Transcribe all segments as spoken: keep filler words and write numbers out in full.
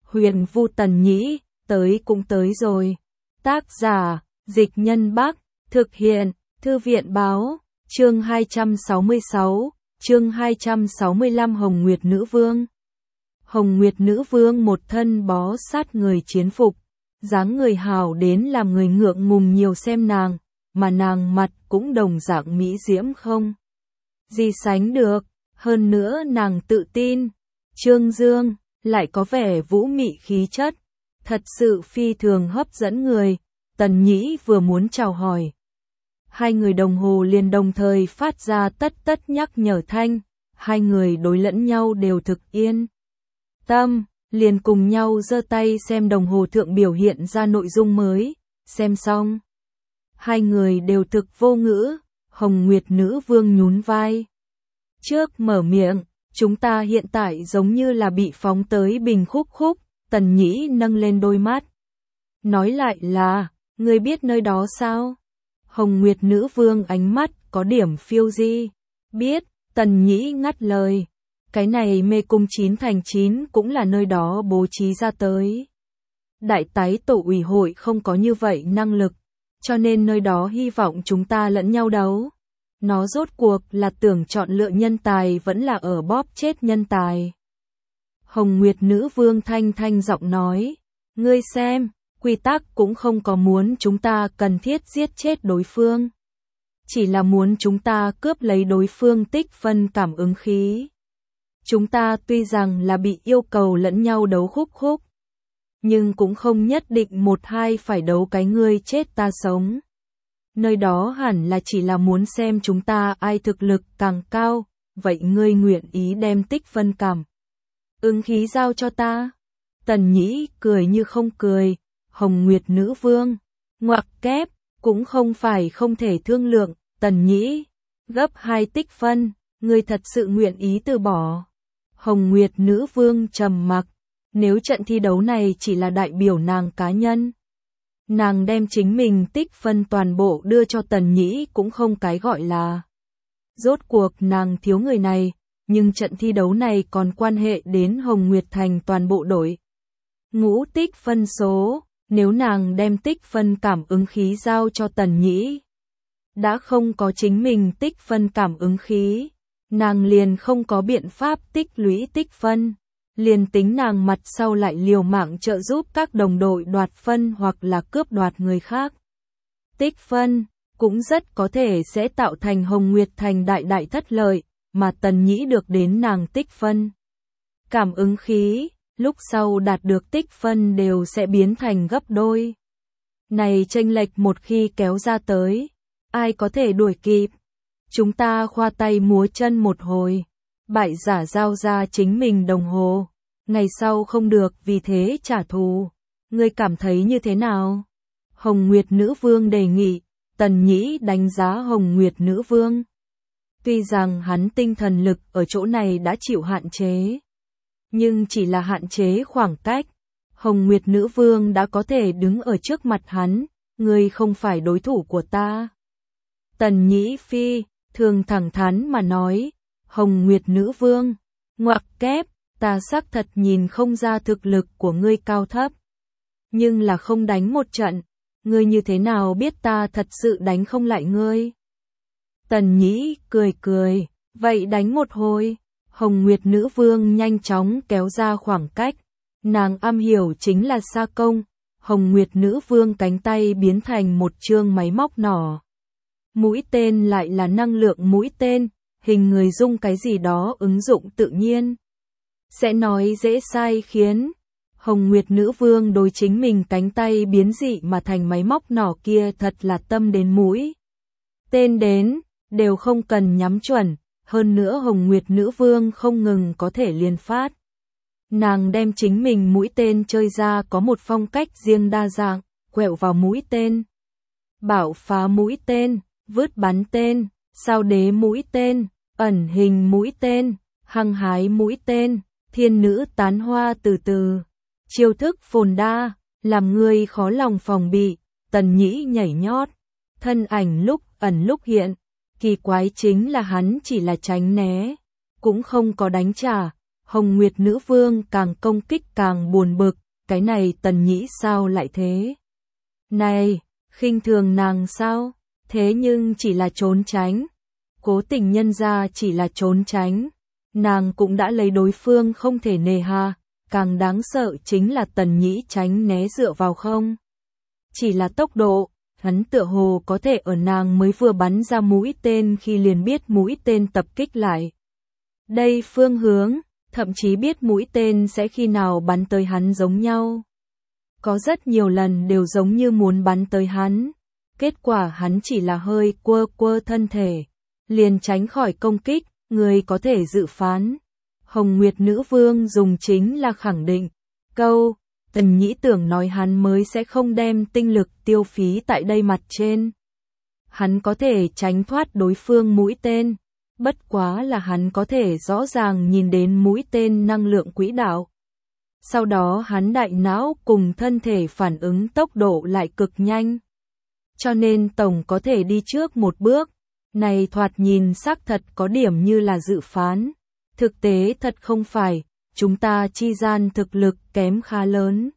Huyền Vu Tần Nhĩ, tới cũng tới rồi. Tác giả, Dịch Nhân Bắc, thực hiện, Thư viện Báo, chương hai trăm sáu mươi sáu, chương hai trăm sáu mươi lăm Hồng Nguyệt Nữ Vương. Hồng Nguyệt Nữ Vương một thân bó sát người chiến phục, dáng người hào đến làm người ngượng ngùng nhiều xem nàng, mà nàng mặt cũng đồng dạng mỹ diễm không gì sánh được, hơn nữa nàng tự tin, trương dương, lại có vẻ vũ mị khí chất, thật sự phi thường hấp dẫn người. Tần Nhĩ vừa muốn chào hỏi, hai người đồng hồ liền đồng thời phát ra tất tất nhắc nhở thanh, hai người đối lẫn nhau đều thực yên tâm, liền cùng nhau giơ tay xem đồng hồ thượng biểu hiện ra nội dung mới, xem xong. Hai người đều thực vô ngữ, Hồng Nguyệt Nữ Vương nhún vai. Trước mở miệng, chúng ta hiện tại giống như là bị phóng tới bình khúc khúc, Tần Nhĩ nâng lên đôi mắt. Nói lại là, ngươi biết nơi đó sao? Hồng Nguyệt Nữ Vương ánh mắt có điểm phiêu di. Biết, Tần Nhĩ ngắt lời. Cái này mê cung chín thành chín cũng là nơi đó bố trí ra tới. Đại tái tổ ủy hội không có như vậy năng lực, cho nên nơi đó hy vọng chúng ta lẫn nhau đấu. Nó rốt cuộc là tưởng chọn lựa nhân tài vẫn là ở bóp chết nhân tài. Hồng Nguyệt Nữ Vương thanh thanh giọng nói, ngươi xem, quy tắc cũng không có muốn chúng ta cần thiết giết chết đối phương. Chỉ là muốn chúng ta cướp lấy đối phương tích phân cảm ứng khí. Chúng ta tuy rằng là bị yêu cầu lẫn nhau đấu khúc khúc, nhưng cũng không nhất định một hai phải đấu cái ngươi chết ta sống. Nơi đó hẳn là chỉ là muốn xem chúng ta ai thực lực càng cao, vậy ngươi nguyện ý đem tích phân cảm ứng khí giao cho ta. Tần Nhĩ cười như không cười, Hồng Nguyệt Nữ Vương, ngoặc kép, cũng không phải không thể thương lượng, Tần Nhĩ, gấp hai tích phân, ngươi thật sự nguyện ý từ bỏ. Hồng Nguyệt Nữ Vương trầm mặc, nếu trận thi đấu này chỉ là đại biểu nàng cá nhân, nàng đem chính mình tích phân toàn bộ đưa cho Tần Nhĩ cũng không cái gọi là. Rốt cuộc nàng thiếu người này, nhưng trận thi đấu này còn quan hệ đến Hồng Nguyệt Thành toàn bộ đội. Ngũ tích phân số, nếu nàng đem tích phân cảm ứng khí giao cho Tần Nhĩ, đã không có chính mình tích phân cảm ứng khí, nàng liền không có biện pháp tích lũy tích phân. Liền tính nàng mặt sau lại liều mạng trợ giúp các đồng đội đoạt phân hoặc là cướp đoạt người khác tích phân, cũng rất có thể sẽ tạo thành Hồng Nguyệt Thành đại đại thất lợi, mà Tần Nhĩ được đến nàng tích phân cảm ứng khí, lúc sau đạt được tích phân đều sẽ biến thành gấp đôi. Này chênh lệch một khi kéo ra tới, ai có thể đuổi kịp? Chúng ta khoa tay múa chân một hồi, bại giả giao ra chính mình đồng hồ, ngày sau không được vì thế trả thù. Ngươi cảm thấy như thế nào? Hồng Nguyệt Nữ Vương đề nghị. Tần Nhĩ đánh giá Hồng Nguyệt Nữ Vương. Tuy rằng hắn tinh thần lực ở chỗ này đã chịu hạn chế, nhưng chỉ là hạn chế khoảng cách. Hồng Nguyệt Nữ Vương đã có thể đứng ở trước mặt hắn, ngươi không phải đối thủ của ta. Tần Nhĩ phi thường thẳng thắn mà nói, Hồng Nguyệt Nữ Vương, ngoặc kép, ta xác thật nhìn không ra thực lực của ngươi cao thấp. Nhưng là không đánh một trận, ngươi như thế nào biết ta thật sự đánh không lại ngươi? Tần Nhĩ cười cười, vậy đánh một hồi. Hồng Nguyệt Nữ Vương nhanh chóng kéo ra khoảng cách, nàng am hiểu chính là xa công. Hồng Nguyệt Nữ Vương cánh tay biến thành một chương máy móc nỏ. Mũi tên lại là năng lượng mũi tên, hình người dung cái gì đó ứng dụng tự nhiên. Sẽ nói dễ sai khiến. Hồng Nguyệt Nữ Vương đối chính mình cánh tay biến dị mà thành máy móc nỏ kia thật là tâm đến mũi tên đến, đều không cần nhắm chuẩn. Hơn nữa Hồng Nguyệt Nữ Vương không ngừng có thể liên phát. Nàng đem chính mình mũi tên chơi ra có một phong cách riêng đa dạng, quẹo vào mũi tên, bạo phá mũi tên, vứt bắn tên, sao đế mũi tên, ẩn hình mũi tên, hăng hái mũi tên, thiên nữ tán hoa từ từ. Chiêu thức phồn đa, làm người khó lòng phòng bị. Tần Nhĩ nhảy nhót, thân ảnh lúc ẩn lúc hiện. Kỳ quái chính là hắn chỉ là tránh né, cũng không có đánh trả. Hồng Nguyệt nữ vương càng công kích càng buồn bực, cái này Tần Nhĩ sao lại thế? Này, khinh thường nàng sao? Thế nhưng chỉ là trốn tránh. Cố tình nhân ra chỉ là trốn tránh. Nàng cũng đã lấy đối phương không thể nề hà, càng đáng sợ chính là Tần Nhĩ tránh né dựa vào không. Chỉ là tốc độ, hắn tựa hồ có thể ở nàng mới vừa bắn ra mũi tên khi liền biết mũi tên tập kích lại. Đây phương hướng, thậm chí biết mũi tên sẽ khi nào bắn tới hắn giống nhau. Có rất nhiều lần đều giống như muốn bắn tới hắn. Kết quả hắn chỉ là hơi quơ quơ thân thể, liền tránh khỏi công kích, người có thể dự phán. Hồng Nguyệt nữ vương dùng chính là khẳng định. Câu, Tần Nhĩ tưởng nói hắn mới sẽ không đem tinh lực tiêu phí tại đây mặt trên. Hắn có thể tránh thoát đối phương mũi tên. Bất quá là hắn có thể rõ ràng nhìn đến mũi tên năng lượng quỹ đạo. Sau đó hắn đại não cùng thân thể phản ứng tốc độ lại cực nhanh. Cho nên tổng có thể đi trước một bước. Này thoạt nhìn xác thật có điểm như là dự phán. Thực tế thật không phải, chúng ta chi gian thực lực kém khá lớn.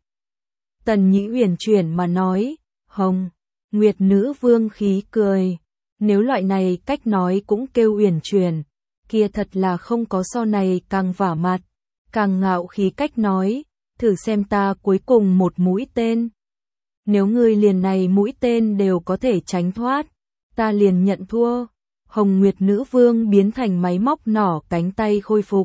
Tần Nhĩ uyển chuyển mà nói, Hồng Nguyệt nữ vương khí cười. Nếu loại này cách nói cũng kêu uyển chuyển, kia thật là không có so này càng vả mặt, càng ngạo khí cách nói, thử xem ta cuối cùng một mũi tên. Nếu ngươi liền này mũi tên đều có thể tránh thoát, ta liền nhận thua. Hồng Nguyệt nữ vương biến thành máy móc nỏ cánh tay khôi phục.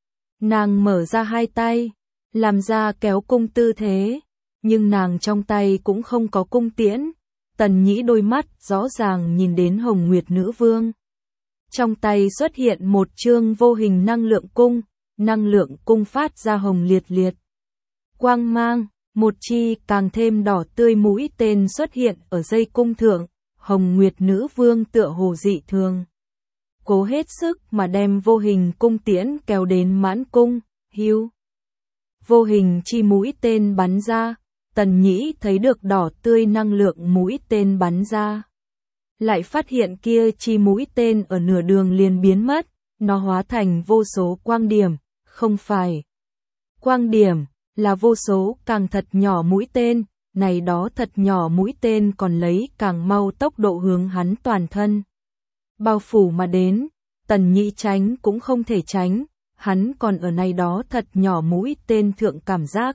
Nàng mở ra hai tay, làm ra kéo cung tư thế, nhưng nàng trong tay cũng không có cung tiễn. Tần Nhĩ đôi mắt rõ ràng nhìn đến Hồng Nguyệt nữ vương. Trong tay xuất hiện một chương vô hình năng lượng cung, năng lượng cung phát ra hồng liệt liệt. Quang mang, một chi càng thêm đỏ tươi mũi tên xuất hiện ở dây cung thượng, Hồng Nguyệt nữ vương tựa hồ dị thường. Cố hết sức mà đem vô hình cung tiễn kéo đến mãn cung, hưu. Vô hình chi mũi tên bắn ra. Tần Nhĩ thấy được đỏ tươi năng lượng mũi tên bắn ra. Lại phát hiện kia chi mũi tên ở nửa đường liền biến mất, nó hóa thành vô số quang điểm, không phải. Quang điểm, là vô số càng thật nhỏ mũi tên, này đó thật nhỏ mũi tên còn lấy càng mau tốc độ hướng hắn toàn thân. Bao phủ mà đến, Tần Nhĩ tránh cũng không thể tránh, hắn còn ở này đó thật nhỏ mũi tên thượng cảm giác.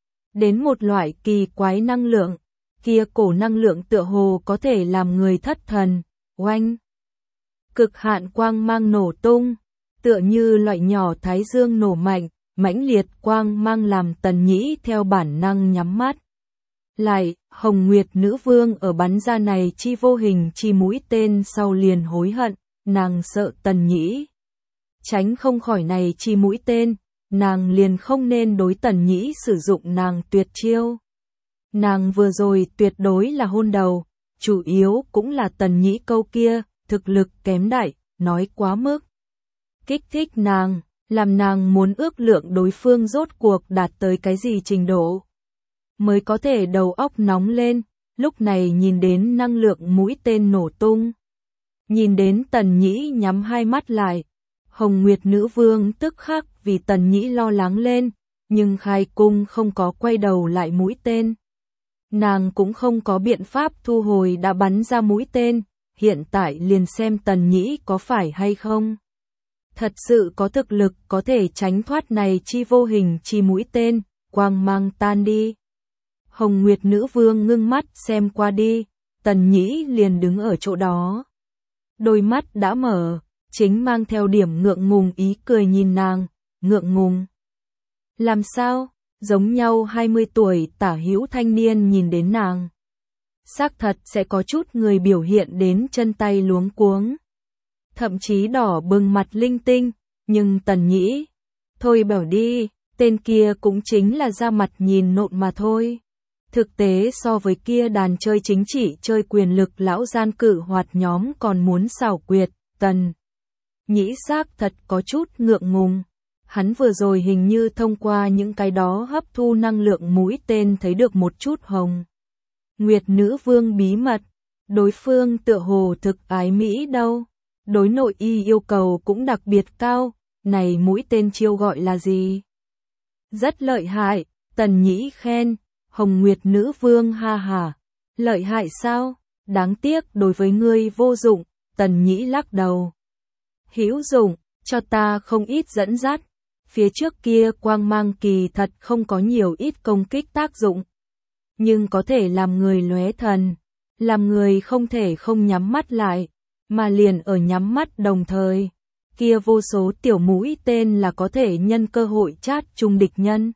Đến một loại kỳ quái năng lượng, kia cổ năng lượng tựa hồ có thể làm người thất thần, oanh. Cực hạn quang mang nổ tung, tựa như loại nhỏ thái dương nổ mạnh, mãnh liệt quang mang làm Tần Nhĩ theo bản năng nhắm mắt. Lại, Hồng Nguyệt nữ vương ở bắn ra này chi vô hình chi mũi tên sau liền hối hận, nàng sợ Tần Nhĩ tránh không khỏi này chi mũi tên. Nàng liền không nên đối Tần Nhĩ sử dụng nàng tuyệt chiêu. Nàng vừa rồi tuyệt đối là hôn đầu, chủ yếu cũng là Tần Nhĩ câu kia, thực lực kém đại, nói quá mức. Kích thích nàng, làm nàng muốn ước lượng đối phương rốt cuộc đạt tới cái gì trình độ. Mới có thể đầu óc nóng lên, lúc này nhìn đến năng lượng mũi tên nổ tung. Nhìn đến Tần Nhĩ nhắm hai mắt lại. Hồng Nguyệt nữ vương tức khắc vì Tần Nhĩ lo lắng lên, nhưng khai cung không có quay đầu lại mũi tên. Nàng cũng không có biện pháp thu hồi đã bắn ra mũi tên, hiện tại liền xem Tần Nhĩ có phải hay không. Thật sự có thực lực có thể tránh thoát này chi vô hình chi mũi tên, quang mang tan đi. Hồng Nguyệt nữ vương ngưng mắt xem qua đi, Tần Nhĩ liền đứng ở chỗ đó. Đôi mắt đã mở. Chính mang theo điểm ngượng ngùng ý cười nhìn nàng, ngượng ngùng. Làm sao, giống nhau hai mươi tuổi tả hữu thanh niên nhìn đến nàng. Xác thật sẽ có chút người biểu hiện đến chân tay luống cuống. Thậm chí đỏ bừng mặt linh tinh, nhưng Tần Nhĩ. Thôi bảo đi, tên kia cũng chính là ra mặt nhìn nộn mà thôi. Thực tế so với kia đàn chơi chính trị chơi quyền lực lão gian cử hoạt nhóm còn muốn xảo quyệt, Tần Nhĩ xác thật có chút ngượng ngùng. Hắn vừa rồi hình như thông qua những cái đó hấp thu năng lượng mũi tên thấy được một chút Hồng Nguyệt nữ vương bí mật. Đối phương tựa hồ thực ái Mỹ đâu. Đối nội y yêu cầu cũng đặc biệt cao, này mũi tên chiêu gọi là gì? Rất lợi hại, Tần Nhĩ khen, Hồng Nguyệt nữ vương ha ha. Lợi hại sao? Đáng tiếc đối với ngươi vô dụng, Tần Nhĩ lắc đầu. Hữu dụng, cho ta không ít dẫn dắt. Phía trước kia quang mang kỳ thật không có nhiều ít công kích tác dụng. Nhưng có thể làm người lóe thần, làm người không thể không nhắm mắt lại, mà liền ở nhắm mắt đồng thời. Kia vô số tiểu mũi tên là có thể nhân cơ hội chát chung địch nhân.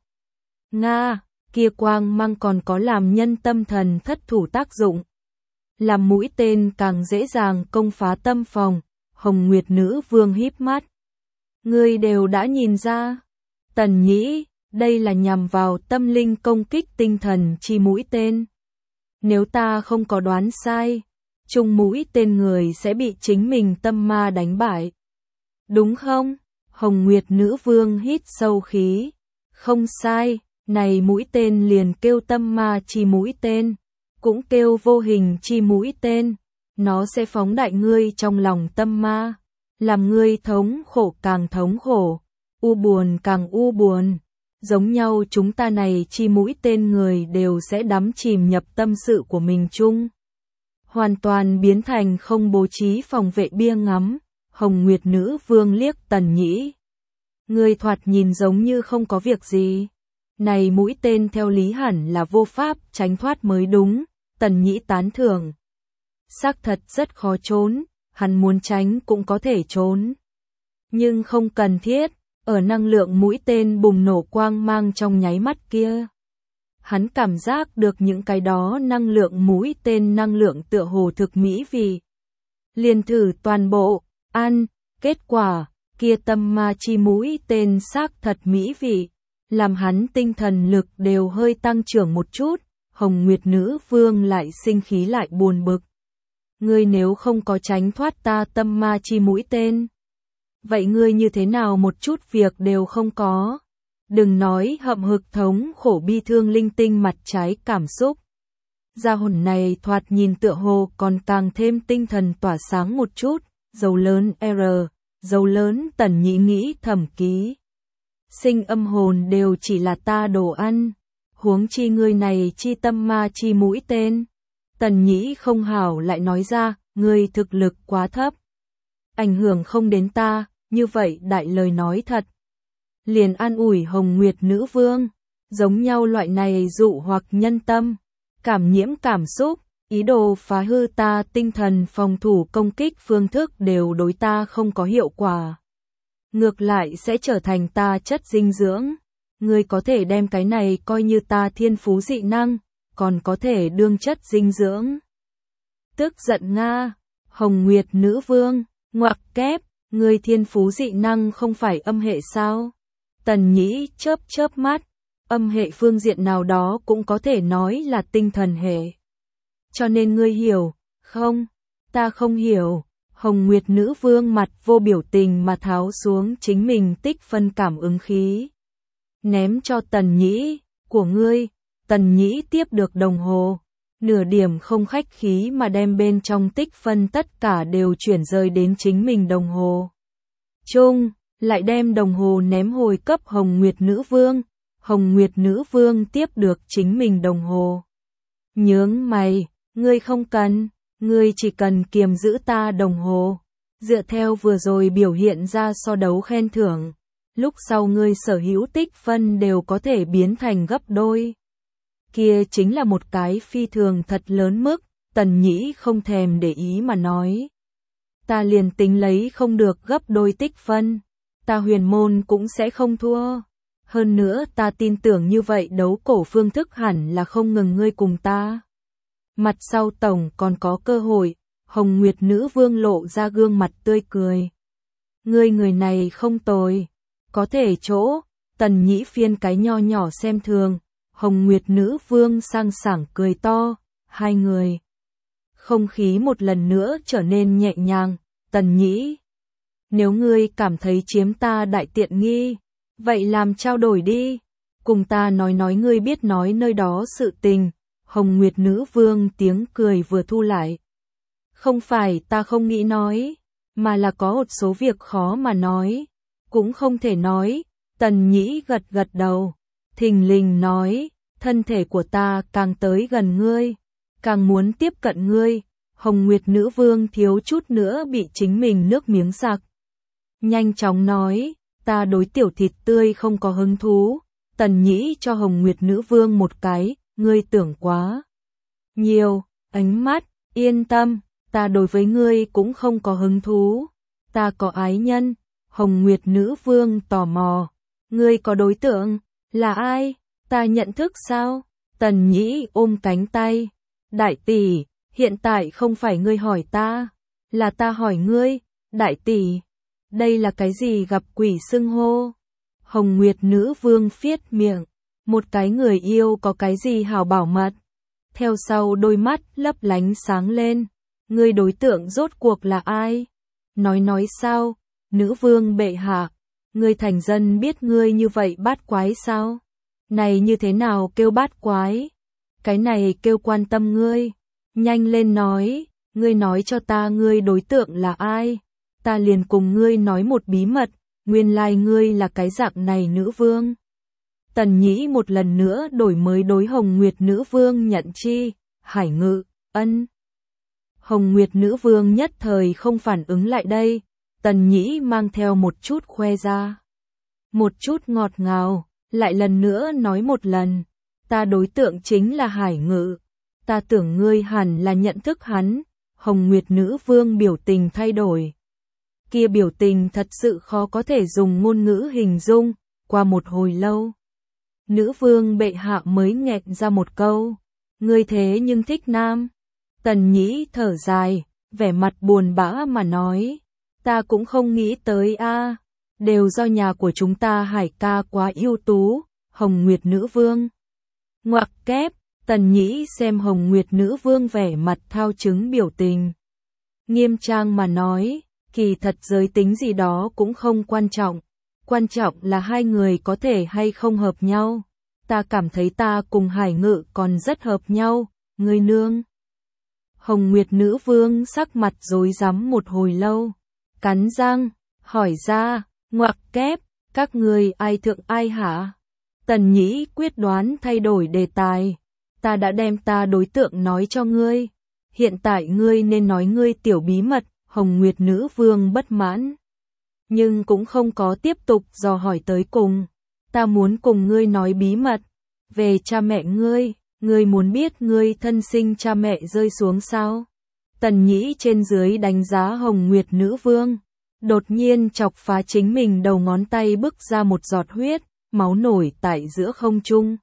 Nga, kia quang mang còn có làm nhân tâm thần thất thủ tác dụng. Làm mũi tên càng dễ dàng công phá tâm phòng, Hồng Nguyệt nữ vương híp mắt. Ngươi đều đã nhìn ra. Tần Nhĩ, đây là nhằm vào tâm linh công kích tinh thần chi mũi tên. Nếu ta không có đoán sai, chung mũi tên người sẽ bị chính mình tâm ma đánh bại. Đúng không? Hồng Nguyệt nữ vương hít sâu khí. Không sai, này mũi tên liền kêu tâm ma chi mũi tên, cũng kêu vô hình chi mũi tên. Nó sẽ phóng đại ngươi trong lòng tâm ma, làm ngươi thống khổ càng thống khổ, u buồn càng u buồn. Giống nhau chúng ta này chi mũi tên người đều sẽ đắm chìm nhập tâm sự của mình chung. Hoàn toàn biến thành không bố trí phòng vệ bia ngắm. Hồng Nguyệt nữ vương liếc Tần Nhĩ. Ngươi thoạt nhìn giống như không có việc gì. Này mũi tên theo lý hẳn là vô pháp tránh thoát mới đúng. Tần Nhĩ tán thưởng. Xác thật rất khó trốn, hắn muốn tránh cũng có thể trốn. Nhưng không cần thiết, ở năng lượng mũi tên bùng nổ quang mang trong nháy mắt kia. Hắn cảm giác được những cái đó năng lượng mũi tên năng lượng tựa hồ thực mỹ vị. Liền thử toàn bộ, ăn, kết quả, kia tâm ma chi mũi tên xác thật mỹ vị, làm hắn tinh thần lực đều hơi tăng trưởng một chút. Hồng Nguyệt nữ vương lại sinh khí lại buồn bực. Ngươi nếu không có tránh thoát ta tâm ma chi mũi tên, vậy ngươi như thế nào một chút việc đều không có? Đừng nói hậm hực thống khổ bi thương linh tinh mặt trái cảm xúc. Gia hồn này thoạt nhìn tựa hồ còn càng thêm tinh thần tỏa sáng một chút. Dấu lớn R, dấu lớn Tần Nhĩ nghĩ thầm ký. Sinh âm hồn đều chỉ là ta đồ ăn. Huống chi ngươi này chi tâm ma chi mũi tên. Tần Nhĩ không hảo lại nói ra, ngươi thực lực quá thấp. Ảnh hưởng không đến ta, như vậy đại lời nói thật. Liền an ủi Hồng Nguyệt nữ vương, giống nhau loại này dụ hoặc nhân tâm, cảm nhiễm cảm xúc, ý đồ phá hư ta tinh thần phòng thủ công kích phương thức đều đối ta không có hiệu quả. Ngược lại sẽ trở thành ta chất dinh dưỡng. Ngươi có thể đem cái này coi như ta thiên phú dị năng, còn có thể đương chất dinh dưỡng. Tức giận Nga, Hồng Nguyệt nữ vương, ngoặc kép, ngươi thiên phú dị năng không phải âm hệ sao? Tần Nhĩ chớp chớp mắt, âm hệ phương diện nào đó cũng có thể nói là tinh thần hệ. Cho nên ngươi hiểu, không? Ta không hiểu. Hồng Nguyệt nữ vương mặt vô biểu tình mà tháo xuống chính mình tích phân cảm ứng khí. Ném cho Tần Nhĩ, của ngươi. Tần Nhĩ tiếp được đồng hồ, nửa điểm không khách khí mà đem bên trong tích phân tất cả đều chuyển rời đến chính mình đồng hồ. Chung, lại đem đồng hồ ném hồi cấp Hồng Nguyệt nữ vương. Hồng Nguyệt nữ vương tiếp được chính mình đồng hồ. Nhướng mày, ngươi không cần, ngươi chỉ cần kiềm giữ ta đồng hồ. Dựa theo vừa rồi biểu hiện ra so đấu khen thưởng, lúc sau ngươi sở hữu tích phân đều có thể biến thành gấp đôi. Kia chính là một cái phi thường thật lớn mức, Tần Nhĩ không thèm để ý mà nói. Ta liền tính lấy không được gấp đôi tích phân, ta huyền môn cũng sẽ không thua. Hơn nữa ta tin tưởng như vậy đấu cổ phương thức hẳn là không ngừng ngươi cùng ta. Mặt sau tổng còn có cơ hội. Hồng Nguyệt nữ vương lộ ra gương mặt tươi cười. Ngươi người này không tồi, có thể chỗ. Tần Nhĩ phiên cái nho nhỏ xem thường. Hồng Nguyệt nữ vương sang sảng cười to. Hai người, không khí một lần nữa trở nên nhẹ nhàng. Tần Nhĩ, nếu ngươi cảm thấy chiếm ta đại tiện nghi, vậy làm trao đổi đi, cùng ta nói nói ngươi biết nói nơi đó sự tình. Hồng Nguyệt nữ vương tiếng cười vừa thu lại. Không phải ta không nghĩ nói, mà là có một số việc khó mà nói. Cũng không thể nói, Tần Nhĩ gật gật đầu, thình lình nói, thân thể của ta càng tới gần ngươi, càng muốn tiếp cận ngươi. Hồng Nguyệt Nữ Vương thiếu chút nữa bị chính mình nước miếng sặc. Nhanh chóng nói, ta đối tiểu thịt tươi không có hứng thú. Tần Nhĩ cho Hồng Nguyệt Nữ Vương một cái, ngươi tưởng quá nhiều, ánh mắt, yên tâm, ta đối với ngươi cũng không có hứng thú. Ta có ái nhân. Hồng Nguyệt Nữ Vương tò mò, ngươi có đối tượng, là ai? Ta nhận thức sao? Tần Nhĩ ôm cánh tay, đại tỷ, hiện tại không phải ngươi hỏi ta, là ta hỏi ngươi, đại tỷ. Đây là cái gì gặp quỷ xưng hô? Hồng Nguyệt Nữ Vương phiết miệng, một cái người yêu có cái gì hảo bảo mật. Theo sau đôi mắt lấp lánh sáng lên, ngươi đối tượng rốt cuộc là ai? Nói nói sao? Nữ vương bệ hạ, ngươi thành dân biết ngươi như vậy bát quái sao? Này như thế nào kêu bát quái? Cái này kêu quan tâm ngươi. Nhanh lên nói, ngươi nói cho ta ngươi đối tượng là ai? Ta liền cùng ngươi nói một bí mật, nguyên lai ngươi là cái dạng này nữ vương. Tần Nhĩ một lần nữa đổi mới đối Hồng Nguyệt Nữ Vương nhận chi, hải ngự, ân. Hồng Nguyệt Nữ Vương nhất thời không phản ứng lại đây. Tần Nhĩ mang theo một chút khoe ra, một chút ngọt ngào, lại lần nữa nói một lần, ta đối tượng chính là Hải Ngự, ta tưởng ngươi hẳn là nhận thức hắn. Hồng Nguyệt Nữ Vương biểu tình thay đổi, kia biểu tình thật sự khó có thể dùng ngôn ngữ hình dung. Qua một hồi lâu, Nữ Vương bệ hạ mới nghẹn ra một câu, ngươi thế nhưng thích nam. Tần Nhĩ thở dài, vẻ mặt buồn bã mà nói, ta cũng không nghĩ tới a, đều do nhà của chúng ta Hải ca quá ưu tú. Hồng Nguyệt Nữ Vương ngoặc kép. Tần Nhĩ xem Hồng Nguyệt Nữ Vương vẻ mặt thao chứng biểu tình, nghiêm trang mà nói, kỳ thật giới tính gì đó cũng không quan trọng, quan trọng là hai người có thể hay không hợp nhau. Ta cảm thấy ta cùng Hải Ngự còn rất hợp nhau, ngươi nương. Hồng Nguyệt Nữ Vương sắc mặt rối rắm một hồi lâu, cắn răng, hỏi ra, ngoặc kép, các ngươi ai thượng ai hả? Tần Nhĩ quyết đoán thay đổi đề tài, ta đã đem ta đối tượng nói cho ngươi, hiện tại ngươi nên nói ngươi tiểu bí mật. Hồng Nguyệt Nữ Vương bất mãn, nhưng cũng không có tiếp tục dò hỏi tới cùng, ta muốn cùng ngươi nói bí mật, về cha mẹ ngươi, ngươi muốn biết ngươi thân sinh cha mẹ rơi xuống sao? Tần Nhĩ trên dưới đánh giá Hồng Nguyệt Nữ Vương, đột nhiên chọc phá chính mình đầu ngón tay bức ra một giọt huyết, máu nổi tại giữa không trung.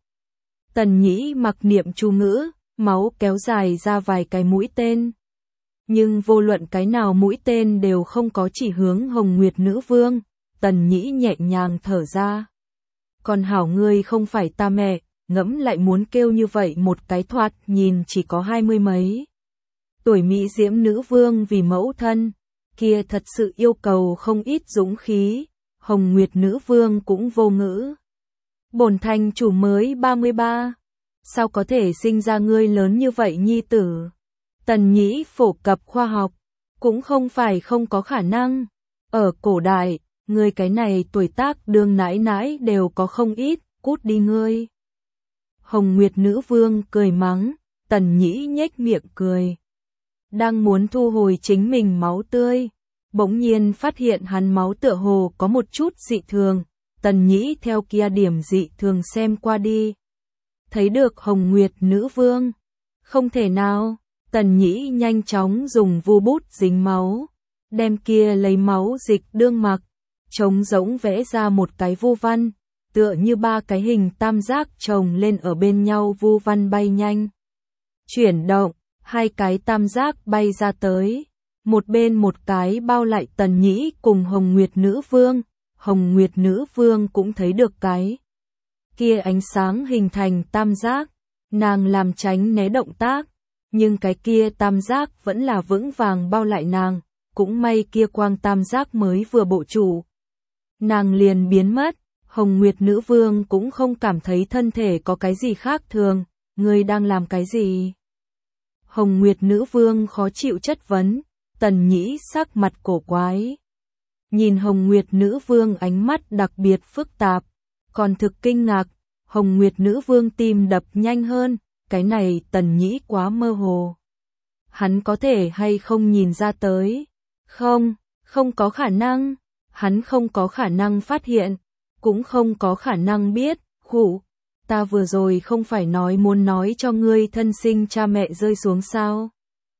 Tần Nhĩ mặc niệm chú ngữ, máu kéo dài ra vài cái mũi tên. Nhưng vô luận cái nào mũi tên đều không có chỉ hướng Hồng Nguyệt Nữ Vương. Tần Nhĩ nhẹ nhàng thở ra. Còn hảo ngươi không phải ta mẹ, ngẫm lại muốn kêu như vậy một cái thoạt nhìn chỉ có hai mươi mấy tuổi mỹ diễm nữ vương vì mẫu thân, kia thật sự yêu cầu không ít dũng khí. Hồng Nguyệt Nữ Vương cũng vô ngữ. Bổn thành chủ mới ba mươi ba, sao có thể sinh ra ngươi lớn như vậy nhi tử? Tần Nhĩ phổ cập khoa học, cũng không phải không có khả năng. Ở cổ đại, ngươi cái này tuổi tác đương nãi nãi đều có không ít, cút đi ngươi. Hồng Nguyệt Nữ Vương cười mắng, Tần Nhĩ nhếch miệng cười. Đang muốn thu hồi chính mình máu tươi, bỗng nhiên phát hiện hắn máu tựa hồ có một chút dị thường. Tần Nhĩ theo kia điểm dị thường xem qua đi, thấy được Hồng Nguyệt Nữ Vương. Không thể nào. Tần Nhĩ nhanh chóng dùng vu bút dính máu, đem kia lấy máu dịch đương mặc, trống rỗng vẽ ra một cái vu văn, tựa như ba cái hình tam giác chồng lên ở bên nhau, vu văn bay nhanh chuyển động, hai cái tam giác bay ra tới, một bên một cái bao lại Tần Nhĩ cùng Hồng Nguyệt Nữ Vương. Hồng Nguyệt Nữ Vương cũng thấy được cái kia ánh sáng hình thành tam giác, nàng làm tránh né động tác, nhưng cái kia tam giác vẫn là vững vàng bao lại nàng, cũng may kia quang tam giác mới vừa bộ chủ, nàng liền biến mất. Hồng Nguyệt Nữ Vương cũng không cảm thấy thân thể có cái gì khác thường, ngươi đang làm cái gì? Hồng Nguyệt Nữ Vương khó chịu chất vấn. Tần Nhĩ sắc mặt cổ quái, nhìn Hồng Nguyệt Nữ Vương ánh mắt đặc biệt phức tạp, còn thực kinh ngạc, Hồng Nguyệt Nữ Vương tim đập nhanh hơn, cái này Tần Nhĩ quá mơ hồ. Hắn có thể hay không nhìn ra tới? Không, không có khả năng, hắn không có khả năng phát hiện, cũng không có khả năng biết, khụ, ta vừa rồi không phải nói muốn nói cho ngươi thân sinh cha mẹ rơi xuống sao?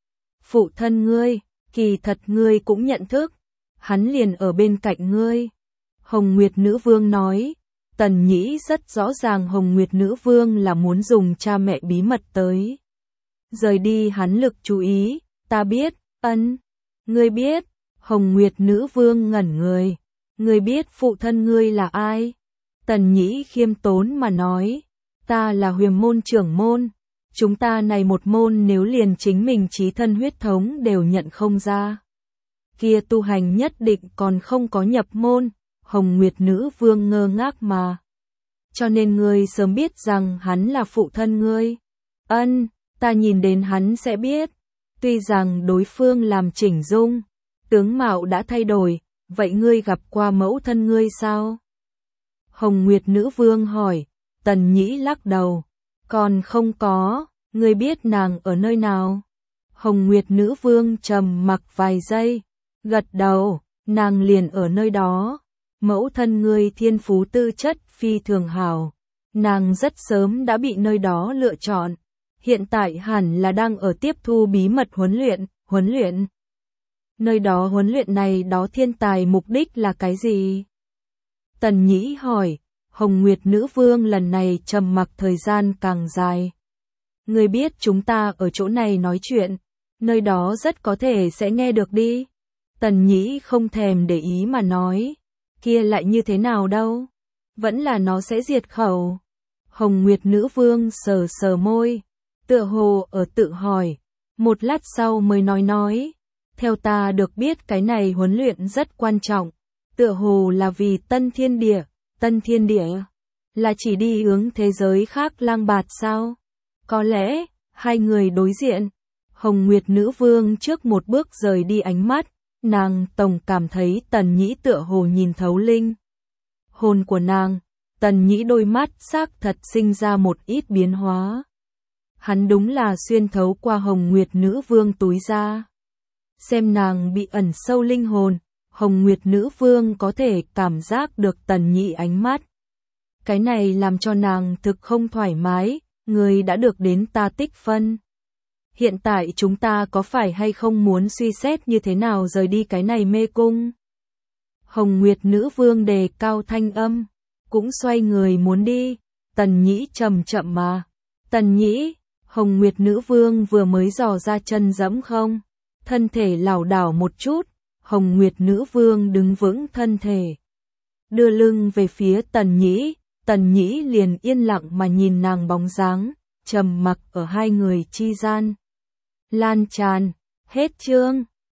Phụ thân ngươi, kỳ thật ngươi cũng nhận thức, hắn liền ở bên cạnh ngươi. Hồng Nguyệt Nữ Vương nói, Tần Nhĩ rất rõ ràng Hồng Nguyệt Nữ Vương là muốn dùng cha mẹ bí mật tới rời đi hắn lực chú ý, ta biết, ân, ngươi biết, Hồng Nguyệt Nữ Vương ngẩn người, ngươi biết phụ thân ngươi là ai? Tần Nhĩ khiêm tốn mà nói, ta là Huyền môn trưởng môn, chúng ta này một môn nếu liền chính mình chí thân huyết thống đều nhận không ra. Kia tu hành nhất định còn không có nhập môn, Hồng Nguyệt Nữ Vương ngơ ngác mà. Cho nên ngươi sớm biết rằng hắn là phụ thân ngươi. Ân, ta nhìn đến hắn sẽ biết. Tuy rằng đối phương làm chỉnh dung, tướng mạo đã thay đổi, vậy ngươi gặp qua mẫu thân ngươi sao? Hồng Nguyệt Nữ Vương hỏi, Tần Nhĩ lắc đầu. Còn không có, ngươi biết nàng ở nơi nào? Hồng Nguyệt Nữ Vương trầm mặc vài giây, gật đầu, nàng liền ở nơi đó. Mẫu thân ngươi thiên phú tư chất phi thường hảo, nàng rất sớm đã bị nơi đó lựa chọn, hiện tại hẳn là đang ở tiếp thu bí mật huấn luyện, huấn luyện. Nơi đó huấn luyện này đó thiên tài mục đích là cái gì? Tần Nhĩ hỏi, Hồng Nguyệt Nữ Vương lần này trầm mặc thời gian càng dài. Ngươi biết chúng ta ở chỗ này nói chuyện, nơi đó rất có thể sẽ nghe được đi. Tần Nhĩ không thèm để ý mà nói, kia lại như thế nào đâu, vẫn là nó sẽ diệt khẩu. Hồng Nguyệt Nữ Vương sờ sờ môi, tựa hồ ở tự hỏi, một lát sau mới nói nói, theo ta được biết cái này huấn luyện rất quan trọng, tựa hồ là vì tân thiên địa, tân thiên địa, là chỉ đi hướng thế giới khác lang bạt sao? Có lẽ, hai người đối diện, Hồng Nguyệt Nữ Vương trước một bước rời đi ánh mắt, nàng tổng cảm thấy Tần Nhĩ tựa hồ nhìn thấu linh hồn của nàng, Tần Nhĩ đôi mắt xác thật sinh ra một ít biến hóa. Hắn đúng là xuyên thấu qua Hồng Nguyệt Nữ Vương túi ra. Xem nàng bị ẩn sâu linh hồn, Hồng Nguyệt Nữ Vương có thể cảm giác được Tần Nhĩ ánh mắt. Cái này làm cho nàng thực không thoải mái, người đã được đến ta tích phân. Hiện tại chúng ta có phải hay không muốn suy xét như thế nào rời đi cái này mê cung? Hồng Nguyệt Nữ Vương đề cao thanh âm, cũng xoay người muốn đi, Tần Nhĩ chậm chậm mà. Tần Nhĩ, Hồng Nguyệt Nữ Vương vừa mới dò ra chân dẫm không? Thân thể lảo đảo một chút, Hồng Nguyệt Nữ Vương đứng vững thân thể. Đưa lưng về phía Tần Nhĩ, Tần Nhĩ liền yên lặng mà nhìn nàng bóng dáng, trầm mặc ở hai người chi gian. Lan tràn, hết chương.